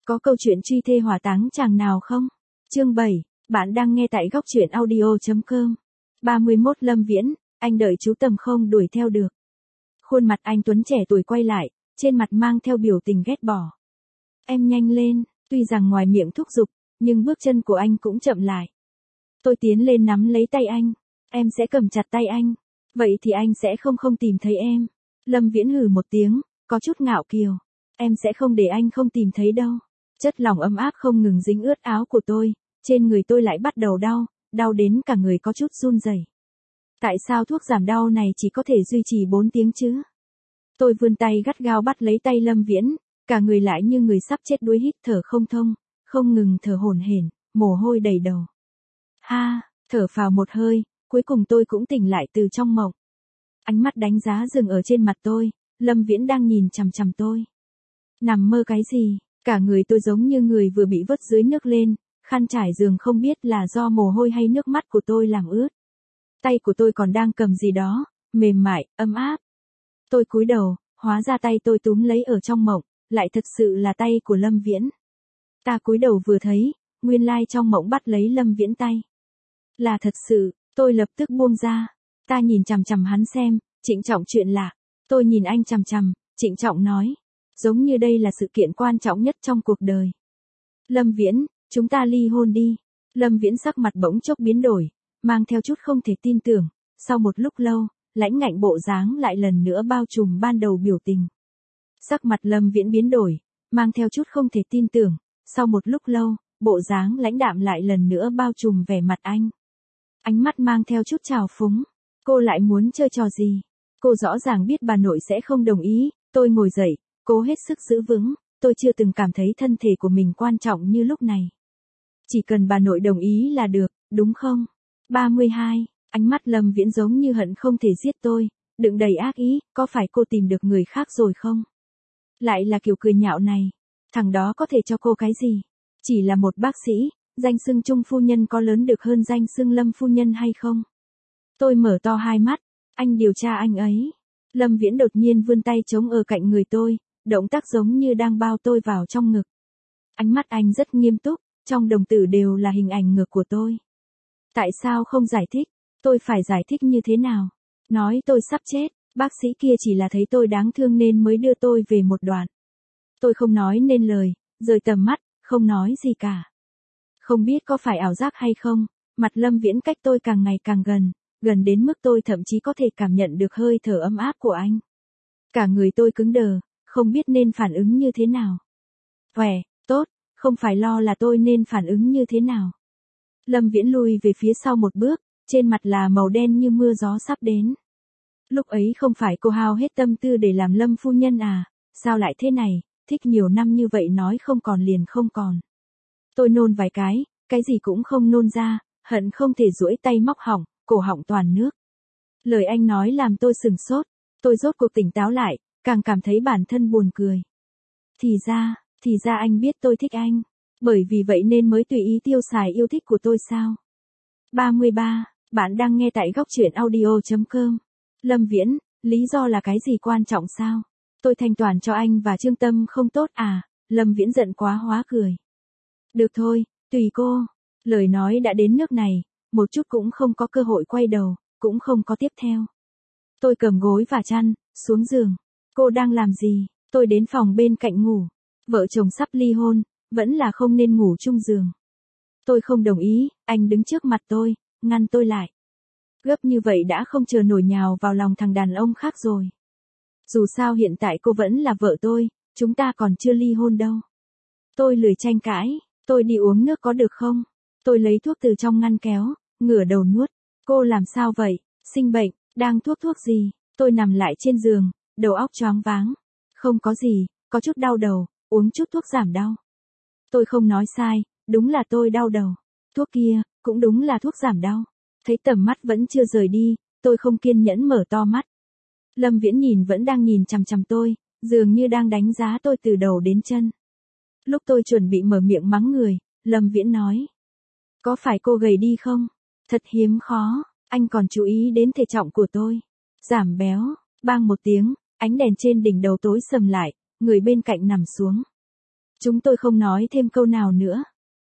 Có câu chuyện truy thê hỏa táng chàng nào không? Chương 7, bạn đang nghe tại góc truyện audio.com. 31 Lâm Viễn, anh đợi chú Tầm không đuổi theo được. Khuôn mặt anh Tuấn trẻ tuổi quay lại, trên mặt mang theo biểu tình ghét bỏ. Em nhanh lên, tuy rằng ngoài miệng thúc giục, nhưng bước chân của anh cũng chậm lại. Tôi tiến lên nắm lấy tay anh, em sẽ cầm chặt tay anh, vậy thì anh sẽ không tìm thấy em. Lâm Viễn hừ một tiếng, có chút ngạo kiều, em sẽ không để anh không tìm thấy đâu. Chất lỏng ấm áp không ngừng dính ướt áo của tôi, trên người tôi lại bắt đầu đau, đau đến cả người có chút run rẩy. Tại sao thuốc giảm đau này chỉ có thể duy trì 4 tiếng chứ? Tôi vươn tay gắt gao bắt lấy tay Lâm Viễn, cả người lại như người sắp chết đuối hít thở không thông, không ngừng thở hổn hển, mồ hôi đầy đầu. Ha, thở phào một hơi, cuối cùng tôi cũng tỉnh lại từ trong mộng. Ánh mắt đánh giá dừng ở trên mặt tôi, Lâm Viễn đang nhìn chằm chằm tôi. Nằm mơ cái gì? Cả người tôi giống như người vừa bị vớt dưới nước lên, khăn trải giường không biết là do mồ hôi hay nước mắt của tôi làm ướt. Tay của tôi còn đang cầm gì đó, mềm mại, ấm áp. Tôi cúi đầu, hóa ra tay tôi túm lấy ở trong mộng, lại thực sự là tay của Lâm Viễn. Ta cúi đầu vừa thấy, nguyên lai trong mộng bắt lấy Lâm Viễn tay. Là thật sự, tôi lập tức buông ra. Ta nhìn chằm chằm hắn xem, trịnh trọng chuyện lạ. Tôi nhìn anh chằm chằm, trịnh trọng nói. Giống như đây là sự kiện quan trọng nhất trong cuộc đời. Lâm Viễn, chúng ta ly hôn đi. Lâm Viễn sắc mặt bỗng chốc biến đổi, mang theo chút không thể tin tưởng. Sau một lúc lâu, lãnh ngạnh bộ dáng lại lần nữa bao trùm ban đầu biểu tình. Sắc mặt Lâm Viễn biến đổi, mang theo chút không thể tin tưởng. Sau một lúc lâu, bộ dáng lãnh đạm lại lần nữa bao trùm vẻ mặt anh. Ánh mắt mang theo chút trào phúng. Cô lại muốn chơi trò gì? Cô rõ ràng biết bà nội sẽ không đồng ý. Tôi ngồi dậy, cố hết sức giữ vững. Tôi chưa từng cảm thấy thân thể của mình quan trọng như lúc này. Chỉ cần bà nội đồng ý là được, đúng không? 32, ánh mắt Lâm Viễn giống như hận không thể giết tôi, đựng đầy ác ý, có phải cô tìm được người khác rồi không? Lại là kiểu cười nhạo này, thằng đó có thể cho cô cái gì? Chỉ là một bác sĩ, danh xưng Trung phu nhân có lớn được hơn danh xưng Lâm phu nhân hay không? Tôi mở to hai mắt, anh điều tra anh ấy. Lâm Viễn đột nhiên vươn tay chống ở cạnh người tôi, động tác giống như đang bao tôi vào trong ngực. Ánh mắt anh rất nghiêm túc, trong đồng tử đều là hình ảnh ngực của tôi. Tại sao không giải thích? Tôi phải giải thích như thế nào? Nói tôi sắp chết, bác sĩ kia chỉ là thấy tôi đáng thương nên mới đưa tôi về một đoạn. Tôi không nói nên lời, rời tầm mắt, không nói gì cả. Không biết có phải ảo giác hay không, mặt Lâm Viễn cách tôi càng ngày càng gần, gần đến mức tôi thậm chí có thể cảm nhận được hơi thở ấm áp của anh. Cả người tôi cứng đờ, không biết nên phản ứng như thế nào. Khỏe, tốt, không phải lo là tôi nên phản ứng như thế nào. Lâm Viễn lùi về phía sau một bước, trên mặt là màu đen như mưa gió sắp đến. Lúc ấy không phải cô hao hết tâm tư để làm Lâm phu nhân à, sao lại thế này, thích nhiều năm như vậy nói không còn liền không còn. Tôi nôn vài cái gì cũng không nôn ra, hận không thể duỗi tay móc họng, cổ họng toàn nước. Lời anh nói làm tôi sửng sốt, tôi rốt cuộc tỉnh táo lại, càng cảm thấy bản thân buồn cười. Thì ra anh biết tôi thích anh, bởi vì vậy nên mới tùy ý tiêu xài yêu thích của tôi sao? 33, bạn đang nghe tại góc truyện audio.com. Lâm Viễn, lý do là cái gì quan trọng sao? Tôi thanh toán cho anh và Trương Tâm không tốt à? Lâm Viễn giận quá hóa cười. Được thôi, tùy cô. Lời nói đã đến nước này, một chút cũng không có cơ hội quay đầu, cũng không có tiếp theo. Tôi cầm gối và chăn, xuống giường. Cô đang làm gì? Tôi đến phòng bên cạnh ngủ. Vợ chồng sắp ly hôn, vẫn là không nên ngủ chung giường. Tôi không đồng ý, anh đứng trước mặt tôi, ngăn tôi lại. Gấp như vậy đã không chờ nổi nhào vào lòng thằng đàn ông khác rồi. Dù sao hiện tại cô vẫn là vợ tôi, chúng ta còn chưa ly hôn đâu. Tôi lười tranh cãi, tôi đi uống nước có được không? Tôi lấy thuốc từ trong ngăn kéo, ngửa đầu nuốt. Cô làm sao vậy? Sinh bệnh, đang thuốc gì? Tôi nằm lại trên giường, đầu óc choáng váng. Không có gì, có chút đau đầu, uống chút thuốc giảm đau. Tôi không nói sai, đúng là tôi đau đầu. Thuốc kia, cũng đúng là thuốc giảm đau. Thấy tầm mắt vẫn chưa rời đi, tôi không kiên nhẫn mở to mắt. Lâm Viễn nhìn vẫn đang nhìn chằm chằm tôi, dường như đang đánh giá tôi từ đầu đến chân. Lúc tôi chuẩn bị mở miệng mắng người, Lâm Viễn nói. Có phải cô gầy đi không? Thật hiếm khó, anh còn chú ý đến thể trọng của tôi. Giảm béo, bang một tiếng, ánh đèn trên đỉnh đầu tối sầm lại, người bên cạnh nằm xuống. Chúng tôi không nói thêm câu nào nữa.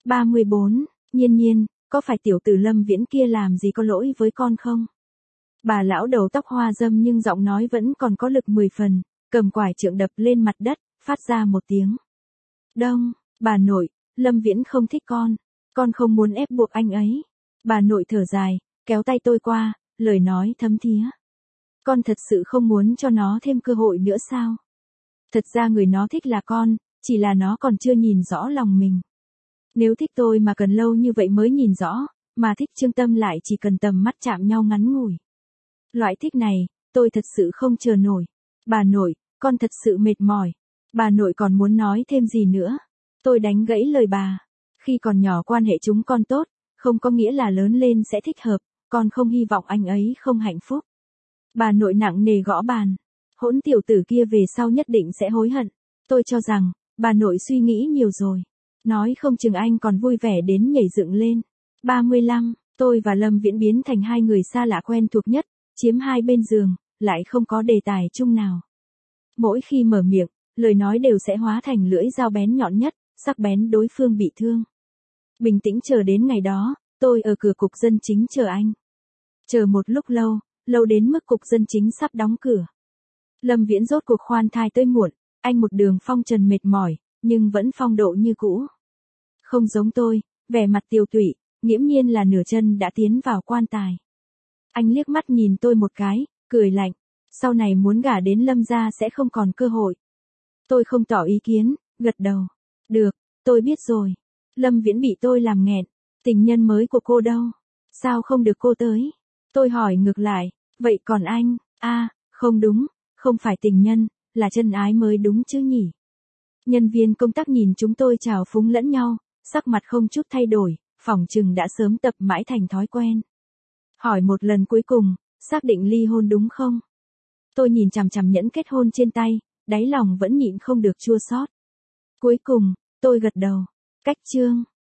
34, Nhiên Nhiên, có phải tiểu tử Lâm Viễn kia làm gì có lỗi với con không? Bà lão đầu tóc hoa râm nhưng giọng nói vẫn còn có lực 10 phần, cầm quải trượng đập lên mặt đất, phát ra một tiếng. Đông, bà nội, Lâm Viễn không thích con không muốn ép buộc anh ấy. Bà nội thở dài, kéo tay tôi qua, lời nói thấm thía. Con thật sự không muốn cho nó thêm cơ hội nữa sao? Thật ra người nó thích là con, chỉ là nó còn chưa nhìn rõ lòng mình. Nếu thích tôi mà cần lâu như vậy mới nhìn rõ, mà thích Trương Tâm lại chỉ cần tầm mắt chạm nhau ngắn ngủi. Loại thích này, tôi thật sự không chờ nổi. Bà nội, con thật sự mệt mỏi. Bà nội còn muốn nói thêm gì nữa? Tôi đánh gãy lời bà. Khi còn nhỏ quan hệ chúng con tốt, không có nghĩa là lớn lên sẽ thích hợp, con không hy vọng anh ấy không hạnh phúc. Bà nội nặng nề gõ bàn. Hỗn tiểu tử kia về sau nhất định sẽ hối hận. Tôi cho rằng, bà nội suy nghĩ nhiều rồi. Nói không chừng anh còn vui vẻ đến nhảy dựng lên. 35, tôi và Lâm Viễn biến thành hai người xa lạ quen thuộc nhất, chiếm hai bên giường, lại không có đề tài chung nào. Mỗi khi mở miệng, lời nói đều sẽ hóa thành lưỡi dao bén nhọn nhất, sắc bén đối phương bị thương. Bình tĩnh chờ đến ngày đó, tôi ở cửa cục dân chính chờ anh. Chờ một lúc lâu, lâu đến mức cục dân chính sắp đóng cửa. Lâm Viễn rốt cuộc khoan thai tới muộn, anh một đường phong trần mệt mỏi, nhưng vẫn phong độ như cũ. Không giống tôi, vẻ mặt tiều tụy, nghiễm nhiên là nửa chân đã tiến vào quan tài. Anh liếc mắt nhìn tôi một cái, cười lạnh. Sau này muốn gả đến Lâm gia sẽ không còn cơ hội. Tôi không tỏ ý kiến, gật đầu. Được, tôi biết rồi. Lâm Viễn bị tôi làm nghẹn. Tình nhân mới của cô đâu? Sao không được cô tới? Tôi hỏi ngược lại, vậy còn anh? Không đúng, không phải tình nhân, là chân ái mới đúng chứ nhỉ? Nhân viên công tác nhìn chúng tôi chào phúng lẫn nhau, sắc mặt không chút thay đổi, phỏng chừng đã sớm tập mãi thành thói quen. Hỏi một lần cuối cùng, xác định ly hôn đúng không? Tôi nhìn chằm chằm nhẫn kết hôn trên tay, đáy lòng vẫn nhịn không được chua xót. Cuối cùng, tôi gật đầu. Cách chương